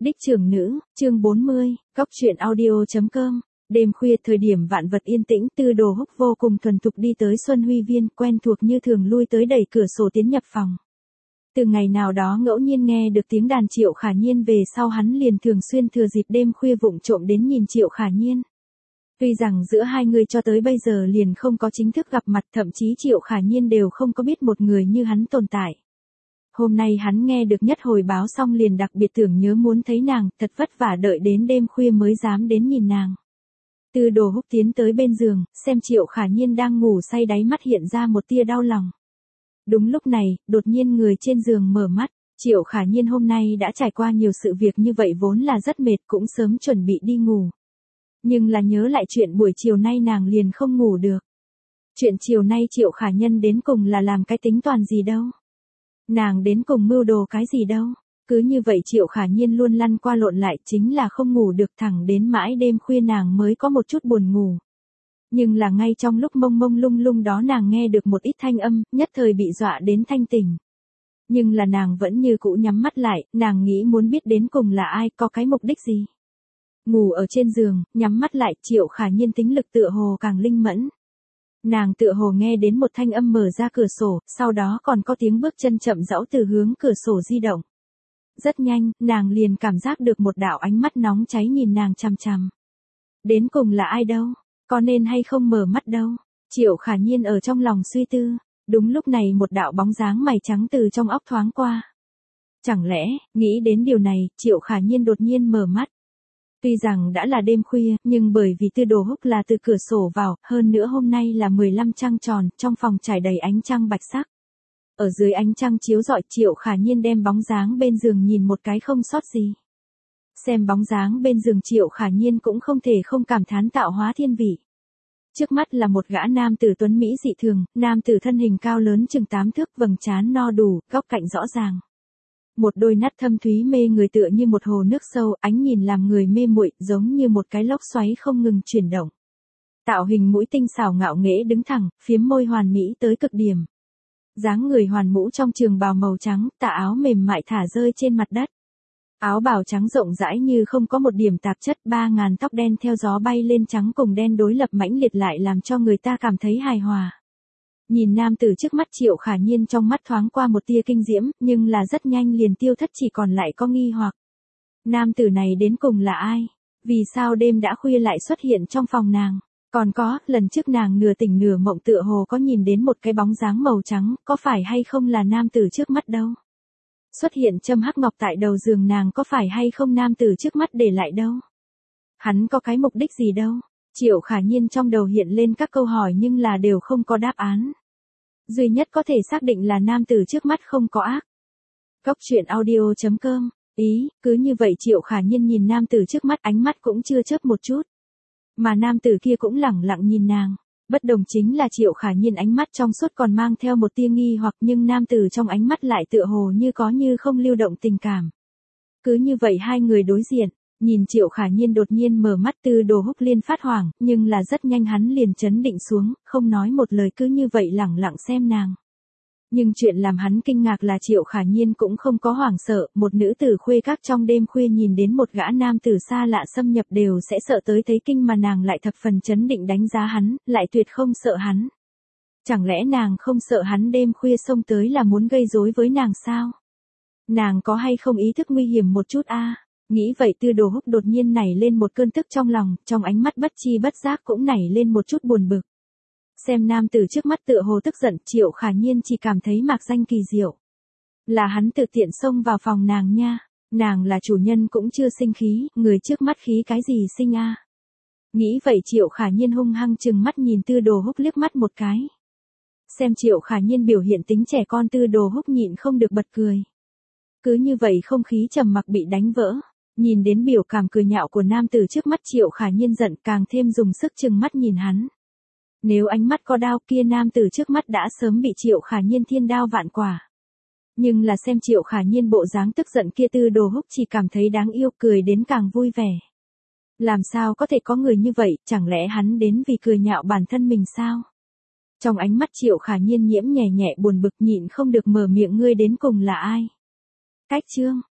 Đích trưởng nữ, chương 40, Cóc truyện audio.com. Đêm khuya thời điểm vạn vật yên tĩnh, Tư Đồ Húc vô cùng thuần thục đi tới Xuân Huy Viên, quen thuộc như thường lui tới đẩy cửa sổ tiến nhập phòng. Từ ngày nào đó ngẫu nhiên nghe được tiếng đàn Triệu Khả Nhiên về sau hắn liền thường xuyên thừa dịp đêm khuya vụng trộm đến nhìn Triệu Khả Nhiên. Tuy rằng giữa hai người cho tới bây giờ liền không có chính thức gặp mặt, thậm chí Triệu Khả Nhiên đều không có biết một người như hắn tồn tại. Hôm nay hắn nghe được nhất hồi báo xong liền đặc biệt tưởng nhớ muốn thấy nàng, thật vất vả đợi đến đêm khuya mới dám đến nhìn nàng. Tư Đồ Húc tiến tới bên giường, xem Triệu Khả Nhiên đang ngủ say, đáy mắt hiện ra một tia đau lòng. Đúng lúc này, đột nhiên người trên giường mở mắt, Triệu Khả Nhiên hôm nay đã trải qua nhiều sự việc như vậy vốn là rất mệt, cũng sớm chuẩn bị đi ngủ. Nhưng là nhớ lại chuyện buổi chiều nay nàng liền không ngủ được. Chuyện chiều nay Triệu Khả Nhiên đến cùng là làm cái tính toán gì đâu. Nàng đến cùng mưu đồ cái gì đâu. Cứ như vậy Triệu Khả Nhiên luôn lăn qua lộn lại, chính là không ngủ được, thẳng đến mãi đêm khuya nàng mới có một chút buồn ngủ. Nhưng là ngay trong lúc mông mông lung lung đó nàng nghe được một ít thanh âm, nhất thời bị dọa đến thanh tỉnh. Nhưng là nàng vẫn như cũ nhắm mắt lại, nàng nghĩ muốn biết đến cùng là ai, có cái mục đích gì. Ngủ ở trên giường, nhắm mắt lại, Triệu Khả Nhiên tính lực tựa hồ càng linh mẫn. Nàng tựa hồ nghe đến một thanh âm mở ra cửa sổ, sau đó còn có tiếng bước chân chậm rãi từ hướng cửa sổ di động. Rất nhanh, nàng liền cảm giác được một đạo ánh mắt nóng cháy nhìn nàng chằm chằm. Đến cùng là ai đâu, có nên hay không mở mắt đâu. Triệu Khả Nhiên ở trong lòng suy tư, đúng lúc này một đạo bóng dáng mày trắng từ trong óc thoáng qua. Chẳng lẽ, nghĩ đến điều này, Triệu Khả Nhiên đột nhiên mở mắt. Tuy rằng đã là đêm khuya, nhưng bởi vì Tư Đồ Húc là từ cửa sổ vào, hơn nữa hôm nay là 15 trăng tròn, trong phòng trải đầy ánh trăng bạch sắc. Ở dưới ánh trăng chiếu rọi, Triệu Khả Nhiên đem bóng dáng bên giường nhìn một cái không sót gì. Xem bóng dáng bên giường Triệu Khả Nhiên cũng không thể không cảm thán tạo hóa thiên vị. Trước mắt là một gã nam tử tuấn mỹ dị thường, nam tử thân hình cao lớn chừng 8 thước, vầng trán no đủ, góc cạnh rõ ràng. Một đôi mắt thâm thúy mê người tựa như một hồ nước sâu, ánh nhìn làm người mê muội, giống như một cái lốc xoáy không ngừng chuyển động. Tạo hình mũi tinh xảo ngạo nghễ đứng thẳng, phiếm môi hoàn mỹ tới cực điểm. Dáng người hoàn mũ trong trường bào màu trắng, tà áo mềm mại thả rơi trên mặt đất. Áo bào trắng rộng rãi như không có một điểm tạp chất, 3000 tóc đen theo gió bay lên, trắng cùng đen đối lập mãnh liệt lại làm cho người ta cảm thấy hài hòa. Nhìn nam tử trước mắt, Triệu Khả Nhiên trong mắt thoáng qua một tia kinh diễm, nhưng là rất nhanh liền tiêu thất, chỉ còn lại có nghi hoặc. Nam tử này đến cùng là ai? Vì sao đêm đã khuya lại xuất hiện trong phòng nàng? Còn có, lần trước nàng nửa tỉnh nửa mộng tựa hồ có nhìn đến một cái bóng dáng màu trắng, có phải hay không là nam tử trước mắt đâu? Xuất hiện châm hắc ngọc tại đầu giường nàng, có phải hay không nam tử trước mắt để lại đâu? Hắn có cái mục đích gì đâu? Triệu Khả Nhiên trong đầu hiện lên các câu hỏi nhưng là đều không có đáp án. Duy nhất có thể xác định là nam tử trước mắt không có ác. Cóc truyện audio.com. Ý, cứ như vậy Triệu Khả Nhiên nhìn nam tử trước mắt, ánh mắt cũng chưa chớp một chút. Mà nam tử kia cũng lẳng lặng nhìn nàng. Bất đồng chính là Triệu Khả Nhiên ánh mắt trong suốt còn mang theo một tia nghi hoặc, nhưng nam tử trong ánh mắt lại tựa hồ như có như không lưu động tình cảm. Cứ như vậy hai người đối diện, nhìn Triệu Khả Nhiên đột nhiên mở mắt, Tư Đồ Húc liên phát hoảng, nhưng là rất nhanh hắn liền trấn định xuống, không nói một lời, cứ như vậy lẳng lặng xem nàng. Nhưng chuyện làm hắn kinh ngạc là Triệu Khả Nhiên cũng không có hoảng sợ, một nữ tử khuê các trong đêm khuya nhìn đến một gã nam tử xa lạ xâm nhập đều sẽ sợ tới thấy kinh, mà nàng lại thập phần trấn định đánh giá hắn, lại tuyệt không sợ hắn. Chẳng lẽ nàng không sợ hắn đêm khuya xông tới là muốn gây rối với nàng sao? Nàng có hay không ý thức nguy hiểm một chút a? Nghĩ vậy Tư Đồ Húc đột nhiên nảy lên một cơn tức trong lòng, trong ánh mắt bất chi bất giác cũng nảy lên một chút buồn bực. Xem nam tử trước mắt tựa hồ tức giận, Triệu Khả Nhiên chỉ cảm thấy mạc danh kỳ diệu. Là hắn tự tiện xông vào phòng nàng nha, nàng là chủ nhân cũng chưa sinh khí, người trước mắt khí cái gì sinh a? Nghĩ vậy Triệu Khả Nhiên hung hăng trừng mắt nhìn Tư Đồ Húc liếc mắt một cái. Xem Triệu Khả Nhiên biểu hiện tính trẻ con, Tư Đồ Húc nhịn không được bật cười. Cứ như vậy không khí trầm mặc bị đánh vỡ. Nhìn đến biểu cảm cười nhạo của nam tử trước mắt, Triệu Khả Nhiên giận càng thêm dùng sức trừng mắt nhìn hắn. Nếu ánh mắt có đao kia, nam tử trước mắt đã sớm bị Triệu Khả Nhiên thiên đao vạn quả. Nhưng là xem Triệu Khả Nhiên bộ dáng tức giận kia, Tư Đồ Húc chỉ cảm thấy đáng yêu, cười đến càng vui vẻ. Làm sao có thể có người như vậy, chẳng lẽ hắn đến vì cười nhạo bản thân mình sao? Trong ánh mắt Triệu Khả Nhiên nhiễm nhẹ nhẹ buồn bực, nhịn không được mở miệng, ngươi đến cùng là ai? Cách chương